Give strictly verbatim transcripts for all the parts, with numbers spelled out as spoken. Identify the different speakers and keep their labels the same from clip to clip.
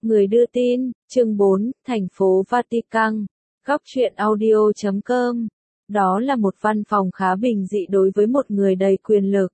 Speaker 1: Người đưa tin, chương bốn, thành phố Vatican, góc truyện audio chấm com. Đó là một văn phòng khá bình dị đối với một người đầy quyền lực.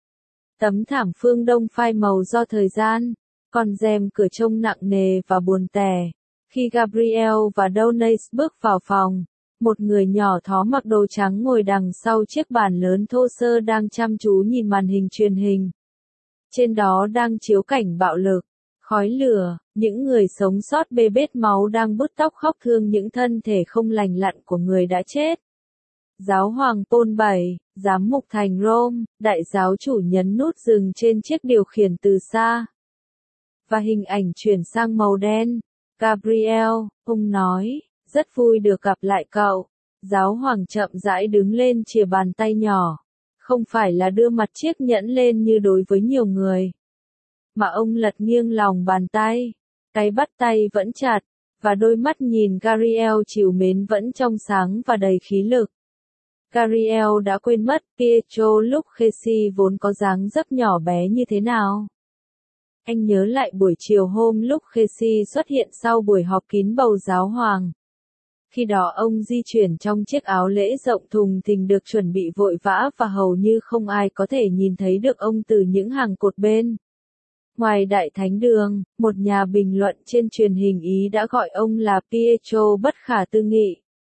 Speaker 1: Tấm thảm phương đông phai màu do thời gian, con rèm cửa trông nặng nề và buồn tẻ. Khi Gabriel và Downes bước vào phòng, một người nhỏ thó mặc đồ trắng ngồi đằng sau chiếc bàn lớn thô sơ đang chăm chú nhìn màn hình truyền hình. Trên đó đang chiếu cảnh bạo lực, khói lửa, những người sống sót bê bết máu đang bứt tóc khóc thương những thân thể không lành lặn của người đã chết. Giáo hoàng Paul đệ bảy, giám mục thành Rome, đại giáo chủ nhấn nút dừng trên chiếc điều khiển từ xa. Và hình ảnh chuyển sang màu đen. Gabriel, ông nói, rất vui được gặp lại cậu. Giáo hoàng chậm rãi đứng lên chìa bàn tay nhỏ. Không phải là đưa mặt chiếc nhẫn lên như đối với nhiều người. Mà ông lật nghiêng lòng bàn tay. Cái bắt tay vẫn chặt, và đôi mắt nhìn Gabriel trìu mến vẫn trong sáng và đầy khí lực. Gabriel đã quên mất Pietro Lucchesi vốn có dáng dấp nhỏ bé như thế nào. Anh nhớ lại buổi chiều hôm Lucchesi xuất hiện sau buổi họp kín bầu giáo hoàng. Khi đó ông di chuyển trong chiếc áo lễ rộng thùng thình được chuẩn bị vội vã và hầu như không ai có thể nhìn thấy được ông từ những hàng cột bên. Ngoài đại thánh đường, một nhà bình luận trên truyền hình Ý đã gọi ông là Pietro bất khả tư nghị.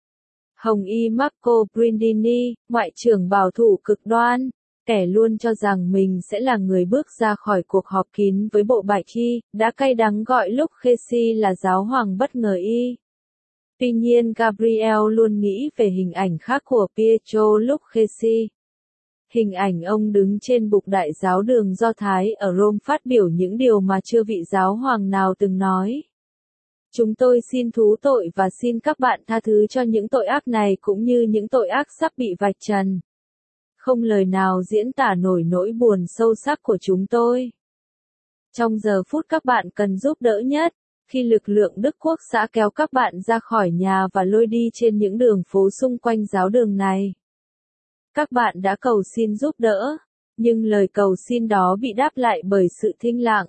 Speaker 1: Hồng y Marco Brindini, ngoại trưởng bảo thủ cực đoan, kẻ luôn cho rằng mình sẽ là người bước ra khỏi cuộc họp kín với bộ bạch y, đã cay đắng gọi Lucchesi là giáo hoàng bất ngờ y. Tuy nhiên Gabriel luôn nghĩ về hình ảnh khác của Pietro Lucchesi. Hình ảnh ông đứng trên bục đại giáo đường Do Thái ở Rome phát biểu những điều mà chưa vị giáo hoàng nào từng nói. Chúng tôi xin thú tội và xin các bạn tha thứ cho những tội ác này cũng như những tội ác sắp bị vạch trần. Không lời nào diễn tả nổi nỗi buồn sâu sắc của chúng tôi. Trong giờ phút các bạn cần giúp đỡ nhất, khi lực lượng Đức Quốc xã kéo các bạn ra khỏi nhà và lôi đi trên những đường phố xung quanh giáo đường này. Các bạn đã cầu xin giúp đỡ, nhưng lời cầu xin đó bị đáp lại bởi sự thinh lặng.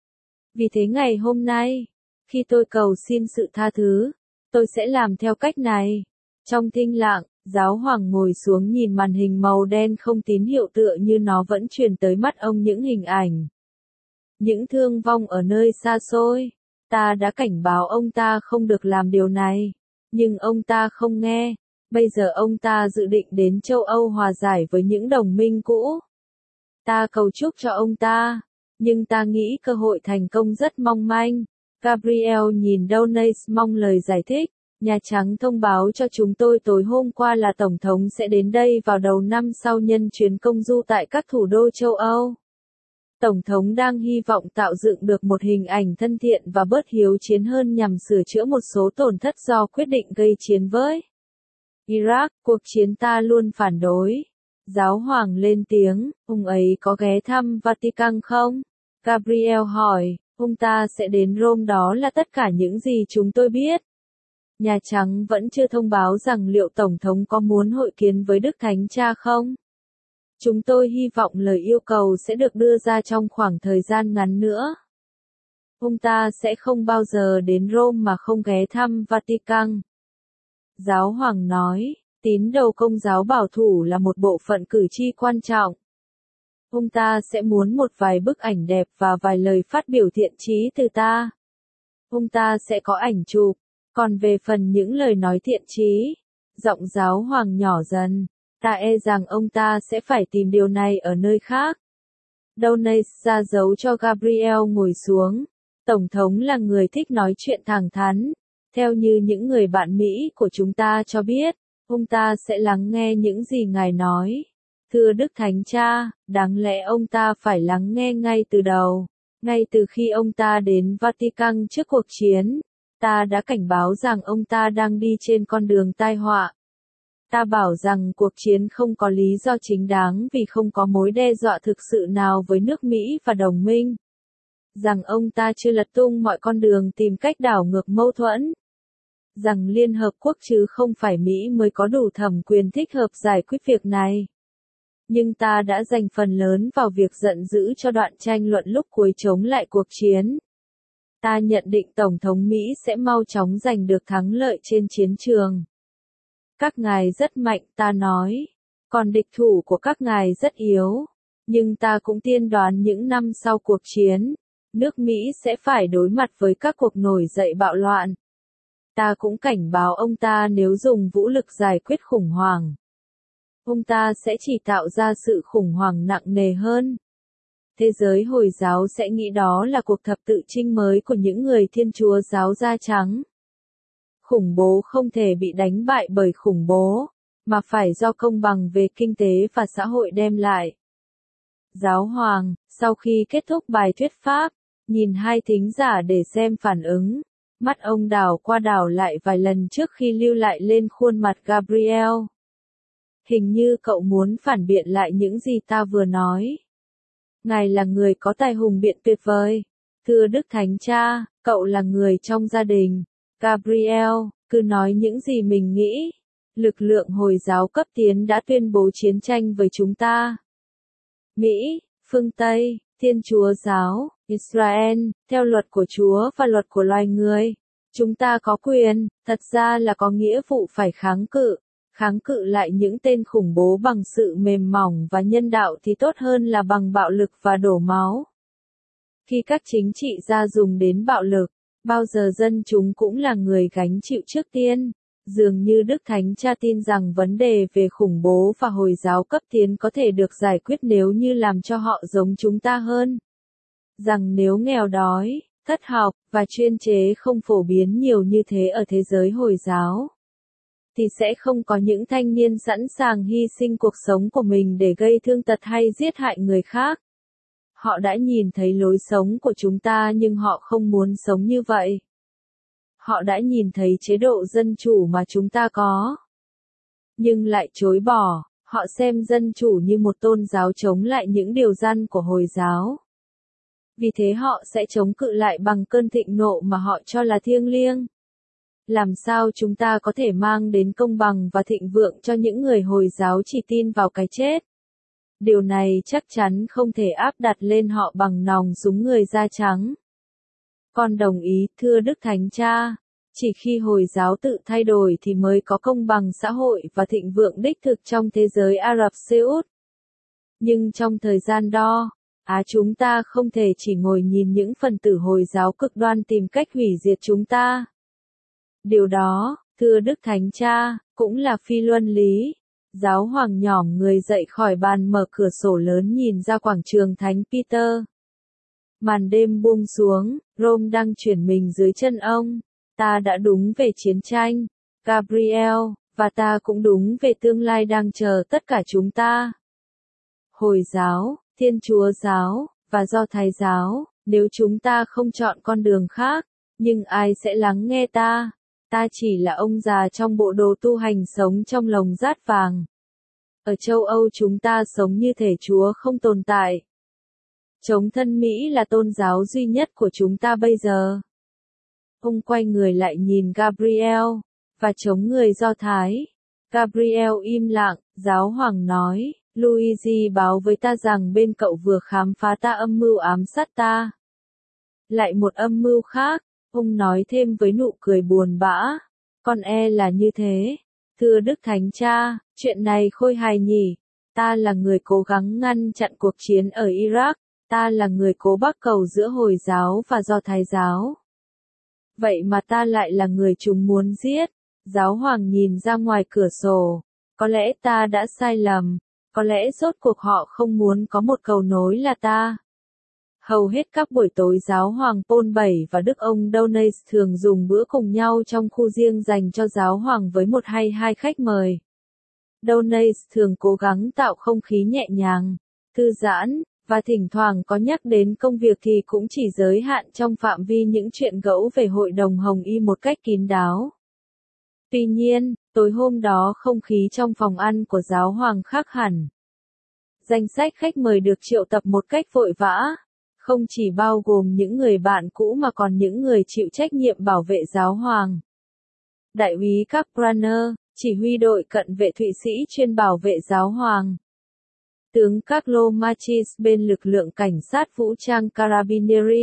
Speaker 1: Vì thế ngày hôm nay, khi tôi cầu xin sự tha thứ, tôi sẽ làm theo cách này. Trong thinh lặng, giáo hoàng ngồi xuống nhìn màn hình màu đen không tín hiệu tựa như nó vẫn truyền tới mắt ông những hình ảnh. Những thương vong ở nơi xa xôi. Ta đã cảnh báo ông ta không được làm điều này, nhưng ông ta không nghe. Bây giờ ông ta dự định đến châu Âu hòa giải với những đồng minh cũ. Ta cầu chúc cho ông ta, nhưng ta nghĩ cơ hội thành công rất mong manh. Gabriel nhìn Downes mong lời giải thích. Nhà Trắng thông báo cho chúng tôi tối hôm qua là Tổng thống sẽ đến đây vào đầu năm sau nhân chuyến công du tại các thủ đô châu Âu. Tổng thống đang hy vọng tạo dựng được một hình ảnh thân thiện và bớt hiếu chiến hơn nhằm sửa chữa một số tổn thất do quyết định gây chiến với Iraq, cuộc chiến ta luôn phản đối. Giáo hoàng lên tiếng, ông ấy có ghé thăm Vatican không? Gabriel hỏi, ông ta sẽ đến Rome, đó là tất cả những gì chúng tôi biết. Nhà Trắng vẫn chưa thông báo rằng liệu Tổng thống có muốn hội kiến với Đức Thánh Cha không? Chúng tôi hy vọng lời yêu cầu sẽ được đưa ra trong khoảng thời gian ngắn nữa. Ông ta sẽ không bao giờ đến Rome mà không ghé thăm Vatican. Giáo hoàng nói, tín đồ Công giáo bảo thủ là một bộ phận cử tri quan trọng. Ông ta sẽ muốn một vài bức ảnh đẹp và vài lời phát biểu thiện chí từ ta. Ông ta sẽ có ảnh chụp, còn về phần những lời nói thiện chí, giọng giáo hoàng nhỏ dần, ta e rằng ông ta sẽ phải tìm điều này ở nơi khác. Downes ra dấu cho Gabriel ngồi xuống. Tổng thống là người thích nói chuyện thẳng thắn. Theo như những người bạn Mỹ của chúng ta cho biết, ông ta sẽ lắng nghe những gì ngài nói. Thưa Đức Thánh Cha, đáng lẽ ông ta phải lắng nghe ngay từ đầu. Ngay từ khi ông ta đến Vatican trước cuộc chiến, ta đã cảnh báo rằng ông ta đang đi trên con đường tai họa. Ta bảo rằng cuộc chiến không có lý do chính đáng vì không có mối đe dọa thực sự nào với nước Mỹ và đồng minh. Rằng ông ta chưa lật tung mọi con đường tìm cách đảo ngược mâu thuẫn. Rằng Liên Hợp Quốc chứ không phải Mỹ mới có đủ thẩm quyền thích hợp giải quyết việc này. Nhưng ta đã dành phần lớn vào việc giận dữ cho đoạn tranh luận lúc cuối chống lại cuộc chiến. Ta nhận định Tổng thống Mỹ sẽ mau chóng giành được thắng lợi trên chiến trường. Các ngài rất mạnh, ta nói. Còn địch thủ của các ngài rất yếu. Nhưng ta cũng tiên đoán những năm sau cuộc chiến, nước Mỹ sẽ phải đối mặt với các cuộc nổi dậy bạo loạn. Ta cũng cảnh báo ông ta nếu dùng vũ lực giải quyết khủng hoảng, ông ta sẽ chỉ tạo ra sự khủng hoảng nặng nề hơn. Thế giới Hồi giáo sẽ nghĩ đó là cuộc thập tự chinh mới của những người Thiên Chúa giáo da trắng. Khủng bố không thể bị đánh bại bởi khủng bố, mà phải do công bằng về kinh tế và xã hội đem lại. Giáo hoàng, sau khi kết thúc bài thuyết pháp, nhìn hai thính giả để xem phản ứng. Mắt ông đảo qua đảo lại vài lần trước khi lưu lại lên khuôn mặt Gabriel. Hình như cậu muốn phản biện lại những gì ta vừa nói. Ngài là người có tài hùng biện tuyệt vời. Thưa Đức Thánh Cha, cậu là người trong gia đình. Gabriel, cứ nói những gì mình nghĩ. Lực lượng Hồi giáo cấp tiến đã tuyên bố chiến tranh với chúng ta. Mỹ, phương Tây, Thiên Chúa giáo, Israel, theo luật của Chúa và luật của loài người. Chúng ta có quyền, thật ra là có nghĩa vụ phải kháng cự. Kháng cự lại những tên khủng bố bằng sự mềm mỏng và nhân đạo thì tốt hơn là bằng bạo lực và đổ máu. Khi các chính trị gia dùng đến bạo lực, bao giờ dân chúng cũng là người gánh chịu trước tiên. Dường như Đức Thánh Cha tin rằng vấn đề về khủng bố và Hồi giáo cấp tiến có thể được giải quyết nếu như làm cho họ giống chúng ta hơn. Rằng nếu nghèo đói, thất học, và chuyên chế không phổ biến nhiều như thế ở thế giới Hồi giáo, thì sẽ không có những thanh niên sẵn sàng hy sinh cuộc sống của mình để gây thương tật hay giết hại người khác. Họ đã nhìn thấy lối sống của chúng ta nhưng họ không muốn sống như vậy. Họ đã nhìn thấy chế độ dân chủ mà chúng ta có, nhưng lại chối bỏ. Họ xem dân chủ như một tôn giáo chống lại những điều răn của Hồi giáo. Vì thế họ sẽ chống cự lại bằng cơn thịnh nộ mà họ cho là thiêng liêng. Làm sao chúng ta có thể mang đến công bằng và thịnh vượng cho những người Hồi giáo chỉ tin vào cái chết? Điều này chắc chắn không thể áp đặt lên họ bằng nòng súng người da trắng. Con đồng ý, thưa Đức Thánh Cha. Chỉ khi Hồi giáo tự thay đổi thì mới có công bằng xã hội và thịnh vượng đích thực trong thế giới Ả Rập Xê Út. Nhưng trong thời gian đó, Á chúng ta không thể chỉ ngồi nhìn những phần tử Hồi giáo cực đoan tìm cách hủy diệt chúng ta. Điều đó, thưa Đức Thánh Cha, cũng là phi luân lý. Giáo hoàng nhỏm người dậy khỏi bàn mở cửa sổ lớn nhìn ra quảng trường Thánh Peter. Màn đêm buông xuống, Rome đang chuyển mình dưới chân ông. Ta đã đúng về chiến tranh, Gabriel, và ta cũng đúng về tương lai đang chờ tất cả chúng ta. Hồi giáo, Thiên Chúa giáo, và Do Thái giáo, nếu chúng ta không chọn con đường khác, nhưng ai sẽ lắng nghe ta? Ta chỉ là ông già trong bộ đồ tu hành sống trong lồng rát vàng. Ở châu Âu chúng ta sống như thể Chúa không tồn tại. Chống thân Mỹ là tôn giáo duy nhất của chúng ta bây giờ. Ông quay người lại nhìn Gabriel, và chống người Do Thái. Gabriel im lặng, giáo hoàng nói, Luigi báo với ta rằng bên cậu vừa khám phá ta âm mưu ám sát ta. Lại một âm mưu khác, ông nói thêm với nụ cười buồn bã, con e là như thế. Thưa Đức Thánh Cha, chuyện này khôi hài nhỉ, ta là người cố gắng ngăn chặn cuộc chiến ở Iraq, ta là người cố bắc cầu giữa Hồi giáo và Do Thái giáo. Vậy mà ta lại là người chúng muốn giết. Giáo hoàng nhìn ra ngoài cửa sổ. Có lẽ ta đã sai lầm. Có lẽ rốt cuộc họ không muốn có một cầu nối là ta. Hầu hết các buổi tối giáo hoàng Paul đệ nhị và Đức ông Dounas thường dùng bữa cùng nhau trong khu riêng dành cho giáo hoàng với một hay hai khách mời. Dounas thường cố gắng tạo không khí nhẹ nhàng, thư giãn, và thỉnh thoảng có nhắc đến công việc thì cũng chỉ giới hạn trong phạm vi những chuyện gẫu về hội đồng Hồng Y một cách kín đáo. Tuy nhiên, tối hôm đó không khí trong phòng ăn của giáo hoàng khác hẳn. Danh sách khách mời được triệu tập một cách vội vã, không chỉ bao gồm những người bạn cũ mà còn những người chịu trách nhiệm bảo vệ giáo hoàng. Đại úy Kapraner, chỉ huy đội cận vệ Thụy Sĩ chuyên bảo vệ giáo hoàng. Tướng Carlo Machis bên lực lượng cảnh sát vũ trang Carabinieri,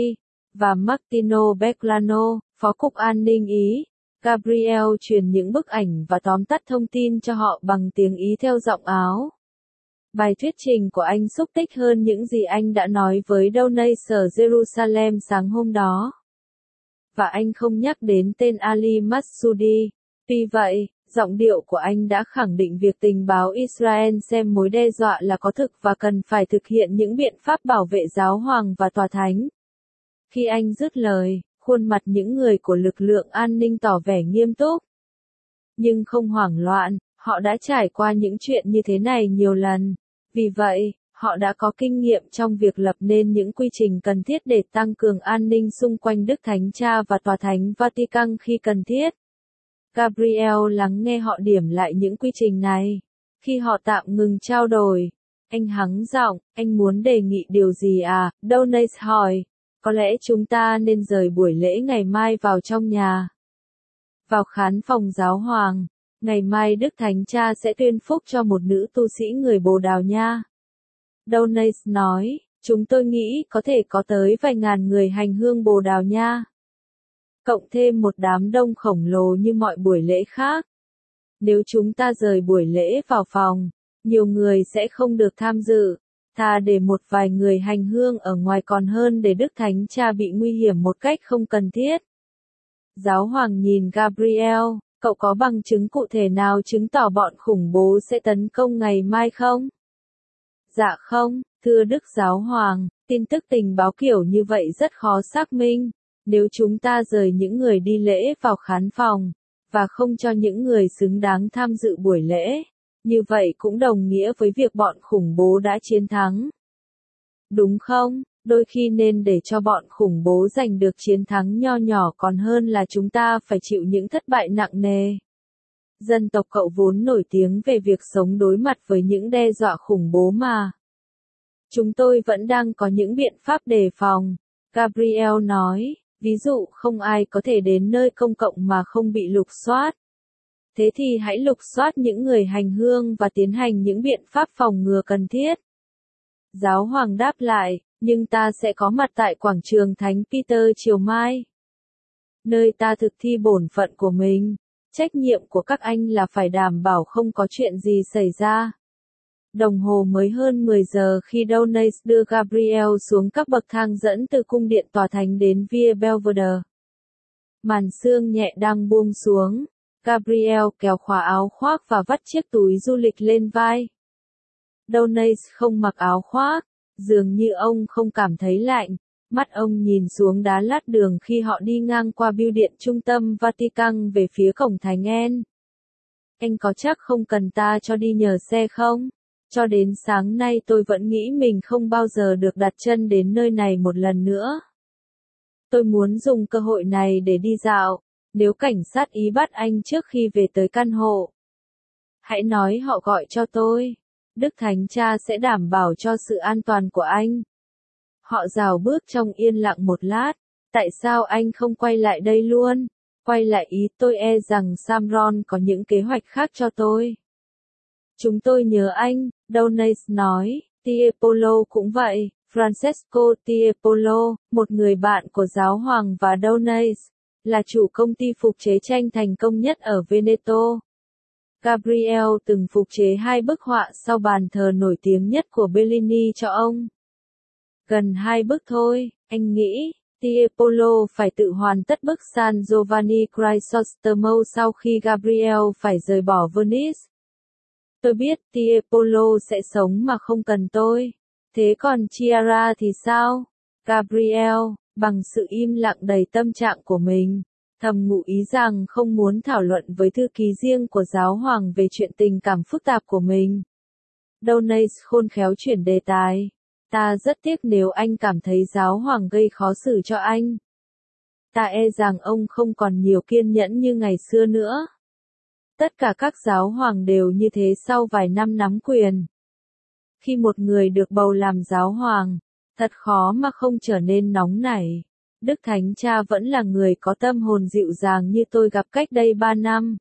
Speaker 1: và Martino Becklano, Phó Cục An ninh Ý. Gabriel truyền những bức ảnh và tóm tắt thông tin cho họ bằng tiếng Ý theo giọng Áo. Bài thuyết trình của anh xúc tích hơn những gì anh đã nói với Downey sở Jerusalem sáng hôm đó. Và anh không nhắc đến tên Ali Massoudi. Tuy vậy, giọng điệu của anh đã khẳng định việc tình báo Israel xem mối đe dọa là có thực và cần phải thực hiện những biện pháp bảo vệ giáo hoàng và tòa thánh. Khi anh dứt lời, khuôn mặt những người của lực lượng an ninh tỏ vẻ nghiêm túc. Nhưng không hoảng loạn, họ đã trải qua những chuyện như thế này nhiều lần. Vì vậy, họ đã có kinh nghiệm trong việc lập nên những quy trình cần thiết để tăng cường an ninh xung quanh Đức Thánh Cha và Tòa Thánh Vatican khi cần thiết. Gabriel lắng nghe họ điểm lại những quy trình này. Khi họ tạm ngừng trao đổi, anh hắng giọng, anh muốn đề nghị điều gì à? Downey hỏi, có lẽ chúng ta nên rời buổi lễ ngày mai vào trong nhà. Vào khán phòng giáo hoàng, ngày mai Đức Thánh Cha sẽ tuyên phúc cho một nữ tu sĩ người Bồ Đào Nha. Downey nói, chúng tôi nghĩ có thể có tới vài ngàn người hành hương Bồ Đào Nha. Cộng thêm một đám đông khổng lồ như mọi buổi lễ khác. Nếu chúng ta rời buổi lễ vào phòng, nhiều người sẽ không được tham dự. Thà để một vài người hành hương ở ngoài còn hơn để Đức Thánh Cha bị nguy hiểm một cách không cần thiết. Giáo hoàng nhìn Gabriel, cậu có bằng chứng cụ thể nào chứng tỏ bọn khủng bố sẽ tấn công ngày mai không? Dạ không, thưa Đức Giáo hoàng, tin tức tình báo kiểu như vậy rất khó xác minh. Nếu chúng ta rời những người đi lễ vào khán phòng, và không cho những người xứng đáng tham dự buổi lễ, như vậy cũng đồng nghĩa với việc bọn khủng bố đã chiến thắng. Đúng không? Đôi khi nên để cho bọn khủng bố giành được chiến thắng nho nhỏ còn hơn là chúng ta phải chịu những thất bại nặng nề. Dân tộc cậu vốn nổi tiếng về việc sống đối mặt với những đe dọa khủng bố mà. Chúng tôi vẫn đang có những biện pháp đề phòng, Gabriel nói. Ví dụ không ai có thể đến nơi công cộng mà không bị lục soát. Thế thì hãy lục soát những người hành hương và tiến hành những biện pháp phòng ngừa cần thiết. Giáo hoàng đáp lại, nhưng ta sẽ có mặt tại quảng trường Thánh Peter chiều mai. Nơi ta thực thi bổn phận của mình. Trách nhiệm của các anh là phải đảm bảo không có chuyện gì xảy ra. Đồng hồ mới hơn mười giờ khi Downey đưa Gabriel xuống các bậc thang dẫn từ cung điện tòa thánh đến Via Belvedere. Màn sương nhẹ đang buông xuống. Gabriel kéo khóa áo khoác và vắt chiếc túi du lịch lên vai. Downey không mặc áo khoác, dường như ông không cảm thấy lạnh. Mắt ông nhìn xuống đá lát đường khi họ đi ngang qua bưu điện trung tâm Vatican về phía cổng Thánh En. Anh có chắc không cần ta cho đi nhờ xe không? Cho đến sáng nay tôi vẫn nghĩ mình không bao giờ được đặt chân đến nơi này một lần nữa. Tôi muốn dùng cơ hội này để đi dạo, nếu cảnh sát Ý bắt anh trước khi về tới căn hộ. Hãy nói họ gọi cho tôi. Đức Thánh Cha sẽ đảm bảo cho sự an toàn của anh. Họ rào bước trong yên lặng một lát. Tại sao anh không quay lại đây luôn? Quay lại Ý tôi e rằng Samron có những kế hoạch khác cho tôi. Chúng tôi nhớ anh, Downey nói, Tiepolo cũng vậy, Francesco Tiepolo, một người bạn của giáo hoàng và Downey, là chủ công ty phục chế tranh thành công nhất ở Veneto. Gabriel từng phục chế hai bức họa sau bàn thờ nổi tiếng nhất của Bellini cho ông. Gần hai bức thôi, anh nghĩ, Tiepolo phải tự hoàn tất bức San Giovanni Crisostomo sau khi Gabriel phải rời bỏ Venice. Tôi biết Tiepolo sẽ sống mà không cần tôi. Thế còn Chiara thì sao? Gabriel, bằng sự im lặng đầy tâm trạng của mình, thầm ngụ ý rằng không muốn thảo luận với thư ký riêng của giáo hoàng về chuyện tình cảm phức tạp của mình. Downey khôn khéo chuyển đề tài. Ta rất tiếc nếu anh cảm thấy giáo hoàng gây khó xử cho anh. Ta e rằng ông không còn nhiều kiên nhẫn như ngày xưa nữa. Tất cả các giáo hoàng đều như thế sau vài năm nắm quyền. Khi một người được bầu làm giáo hoàng, thật khó mà không trở nên nóng nảy. Đức Thánh Cha vẫn là người có tâm hồn dịu dàng như tôi gặp cách đây ba năm.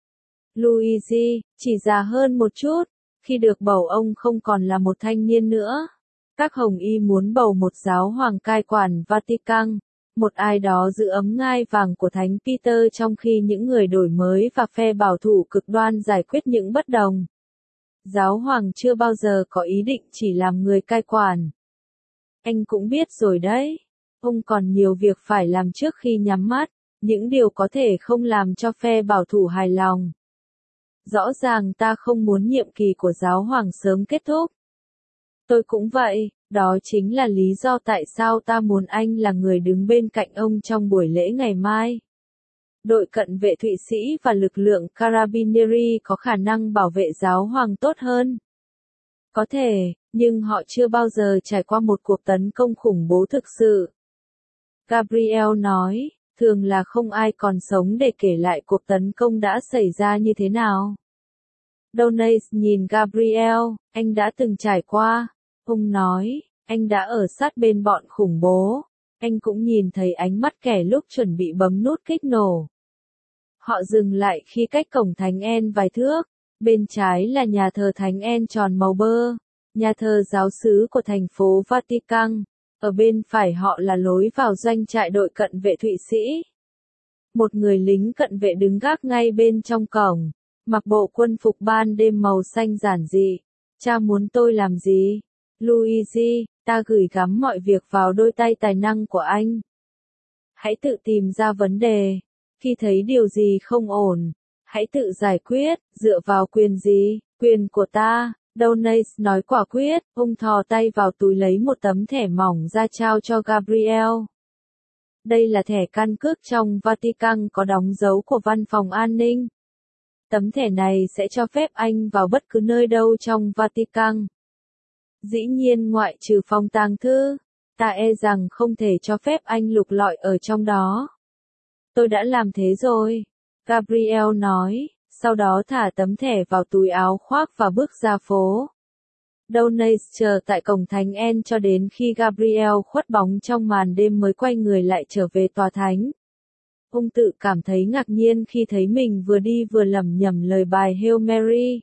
Speaker 1: Luigi, chỉ già hơn một chút, khi được bầu ông không còn là một thanh niên nữa. Các Hồng Y muốn bầu một giáo hoàng cai quản Vatican, Một ai đó giữ ấm ngai vàng của Thánh Peter trong khi những người đổi mới và phe bảo thủ cực đoan giải quyết những bất đồng. Giáo hoàng chưa bao giờ có ý định chỉ làm người cai quản. Anh cũng biết rồi đấy. Ông còn nhiều việc phải làm trước khi nhắm mắt, những điều có thể không làm cho phe bảo thủ hài lòng. Rõ ràng ta không muốn nhiệm kỳ của giáo hoàng sớm kết thúc. Tôi cũng vậy, đó chính là lý do tại sao ta muốn anh là người đứng bên cạnh ông trong buổi lễ ngày mai. Đội cận vệ Thụy Sĩ và lực lượng Carabinieri có khả năng bảo vệ giáo hoàng tốt hơn. Có thể, nhưng họ chưa bao giờ trải qua một cuộc tấn công khủng bố thực sự. Gabriel nói, thường là không ai còn sống để kể lại cuộc tấn công đã xảy ra như thế nào. Donace nhìn Gabriel, anh đã từng trải qua. Ông nói, anh đã ở sát bên bọn khủng bố. Anh cũng nhìn thấy ánh mắt kẻ lúc chuẩn bị bấm nút kích nổ. Họ dừng lại khi cách cổng Thánh En vài thước. Bên trái là nhà thờ Thánh En tròn màu bơ, nhà thờ giáo xứ của thành phố Vatican. Ở bên phải họ là lối vào doanh trại đội cận vệ Thụy Sĩ. Một người lính cận vệ đứng gác ngay bên trong cổng, mặc bộ quân phục ban đêm màu xanh giản dị. Cha muốn tôi làm gì? Luigi, ta gửi gắm mọi việc vào đôi tay tài năng của anh. Hãy tự tìm ra vấn đề. Khi thấy điều gì không ổn, hãy tự giải quyết, dựa vào quyền gì? Quyền của ta. Donace nói quả quyết, ông thò tay vào túi lấy một tấm thẻ mỏng ra trao cho Gabriel. Đây là thẻ căn cước trong Vatican có đóng dấu của văn phòng an ninh. Tấm thẻ này sẽ cho phép anh vào bất cứ nơi đâu trong Vatican. Dĩ nhiên ngoại trừ phòng tàng thư, ta e rằng không thể cho phép anh lục lọi ở trong đó. Tôi đã làm thế rồi, Gabriel nói, sau đó thả tấm thẻ vào túi áo khoác và bước ra phố. Donace chờ tại cổng Thánh En cho đến khi Gabriel khuất bóng trong màn đêm mới quay người lại trở về tòa thánh. Ông tự cảm thấy ngạc nhiên khi thấy mình vừa đi vừa lẩm nhẩm lời bài Hail Mary.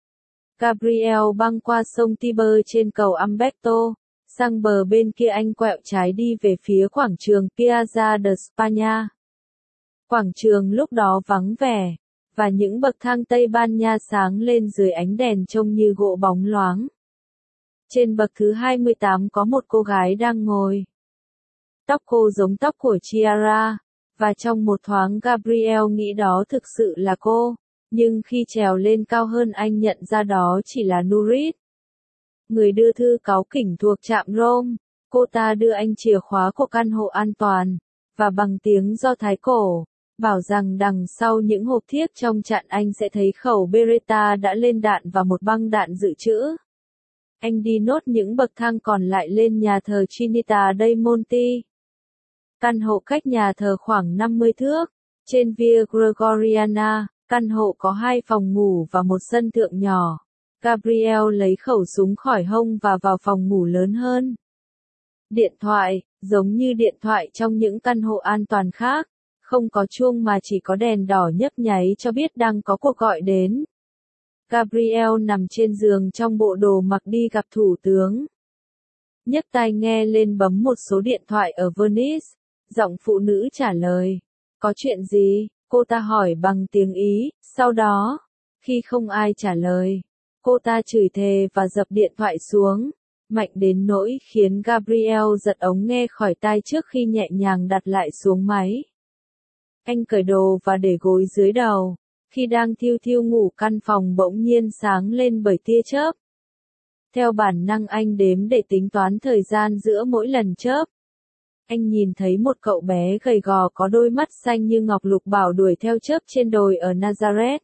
Speaker 1: Gabriel băng qua sông Tiber trên cầu Umberto, sang bờ bên kia anh quẹo trái đi về phía quảng trường Piazza de España. Quảng trường lúc đó vắng vẻ, và những bậc thang Tây Ban Nha sáng lên dưới ánh đèn trông như gỗ bóng loáng. Trên bậc thứ hai mươi tám có một cô gái đang ngồi. Tóc cô giống tóc của Chiara, và trong một thoáng Gabriel nghĩ đó thực sự là cô, nhưng khi trèo lên cao hơn anh nhận ra đó chỉ là Nurit. Người đưa thư cáu kỉnh thuộc trạm Rome, cô ta đưa anh chìa khóa của căn hộ an toàn, và bằng tiếng Do Thái cổ, bảo rằng đằng sau những hộp thiếc trong chạn anh sẽ thấy khẩu Beretta đã lên đạn và một băng đạn dự trữ. Anh đi nốt những bậc thang còn lại lên nhà thờ Trinita dei Monti. Căn hộ cách nhà thờ khoảng năm mươi thước, trên Via Gregoriana, căn hộ có hai phòng ngủ và một sân thượng nhỏ. Gabriel lấy khẩu súng khỏi hông và vào phòng ngủ lớn hơn. Điện thoại, giống như điện thoại trong những căn hộ an toàn khác, không có chuông mà chỉ có đèn đỏ nhấp nháy cho biết đang có cuộc gọi đến. Gabriel nằm trên giường trong bộ đồ mặc đi gặp thủ tướng. Nhấc tai nghe lên bấm một số điện thoại ở Venice, giọng phụ nữ trả lời. Có chuyện gì? Cô ta hỏi bằng tiếng Ý, sau đó, khi không ai trả lời, cô ta chửi thề và dập điện thoại xuống, mạnh đến nỗi khiến Gabriel giật ống nghe khỏi tai trước khi nhẹ nhàng đặt lại xuống máy. Anh cởi đồ và để gối dưới đầu. Khi đang thiêu thiêu ngủ căn phòng bỗng nhiên sáng lên bởi tia chớp. Theo bản năng anh đếm để tính toán thời gian giữa mỗi lần chớp. Anh nhìn thấy một cậu bé gầy gò có đôi mắt xanh như ngọc lục bảo đuổi theo chớp trên đồi ở Nazareth.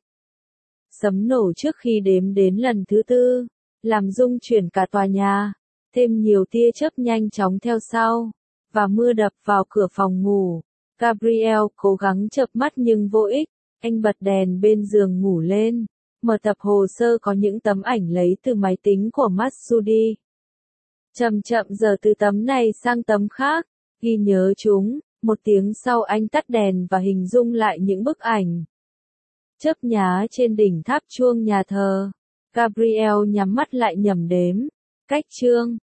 Speaker 1: Sấm nổ trước khi đếm đến lần thứ tư, làm rung chuyển cả tòa nhà, thêm nhiều tia chớp nhanh chóng theo sau, và mưa đập vào cửa phòng ngủ. Gabriel cố gắng chợp mắt nhưng vô ích. Anh bật đèn bên giường ngủ lên, mở tập hồ sơ có những tấm ảnh lấy từ máy tính của Matsudi. Chậm chậm giờ từ tấm này sang tấm khác, ghi nhớ chúng, một tiếng sau anh tắt đèn và hình dung lại những bức ảnh. Chớp nhá trên đỉnh tháp chuông nhà thờ. Gabriel nhắm mắt lại nhẩm đếm. Cách chương